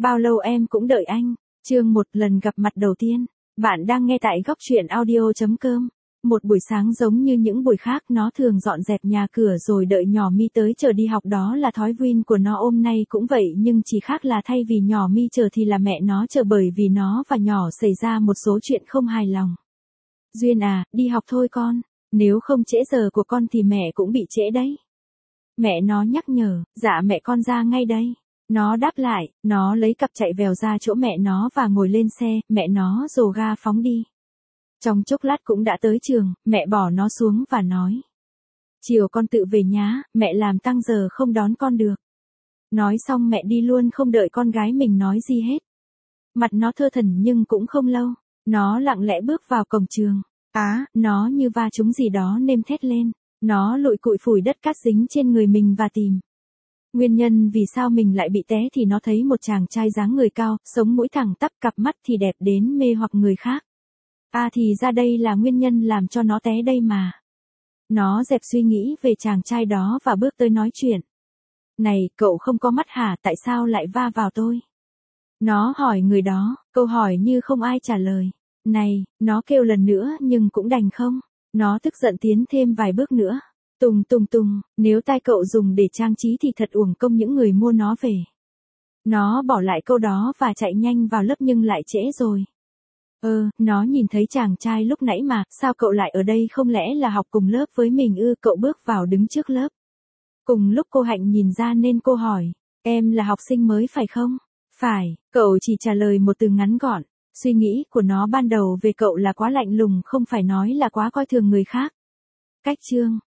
Bao lâu em cũng đợi anh. Chương 1 lần gặp mặt đầu tiên. Bạn đang nghe tại góc truyện audio.com. Một buổi sáng giống như những buổi khác, nó thường dọn dẹp nhà cửa rồi đợi nhỏ Mi tới chờ đi học, đó là thói quen của nó. Hôm nay cũng vậy, nhưng chỉ khác là thay vì nhỏ Mi chờ thì là mẹ nó chờ, bởi vì nó và nhỏ xảy ra một số chuyện không hài lòng. Duyên à, đi học thôi con, nếu không trễ giờ của con thì mẹ cũng bị trễ đấy. Mẹ nó nhắc nhở. Dạ mẹ con ra ngay đây. Nó đáp lại, nó lấy cặp chạy vèo ra chỗ mẹ nó và ngồi lên xe, mẹ nó rồ ga phóng đi. Trong chốc lát cũng đã tới trường, mẹ bỏ nó xuống và nói. Chiều con tự về nhá, mẹ làm tăng giờ không đón con được. Nói xong mẹ đi luôn, không đợi con gái mình nói gì hết. Mặt nó thơ thẩn nhưng cũng không lâu, nó lặng lẽ bước vào cổng trường. Nó như va trúng gì đó nên thét lên. Nó lụi cụi phủi đất cát dính trên người mình và tìm nguyên nhân vì sao mình lại bị té, thì nó thấy một chàng trai dáng người cao, sống mũi thẳng tắp, cặp mắt thì đẹp đến mê hoặc người khác. Thì ra đây là nguyên nhân làm cho nó té đây mà. Nó dẹp suy nghĩ về chàng trai đó và bước tới nói chuyện. Này, cậu không có mắt hả, tại sao lại va vào tôi? Nó hỏi người đó, câu hỏi như không ai trả lời. Này, nó kêu lần nữa nhưng cũng đành không. Nó tức giận tiến thêm vài bước nữa. Tùng, nếu tai cậu dùng để trang trí thì thật uổng công những người mua nó về. Nó bỏ lại câu đó và chạy nhanh vào lớp nhưng lại trễ rồi. Nó nhìn thấy chàng trai lúc nãy mà, sao cậu lại ở đây, không lẽ là học cùng lớp với mình ư? Cậu bước vào đứng trước lớp. Cùng lúc cô Hạnh nhìn ra nên cô hỏi, em là học sinh mới phải không? Phải, cậu chỉ trả lời một từ ngắn gọn. Suy nghĩ của nó ban đầu về cậu là quá lạnh lùng, không phải nói là quá coi thường người khác. Cách chương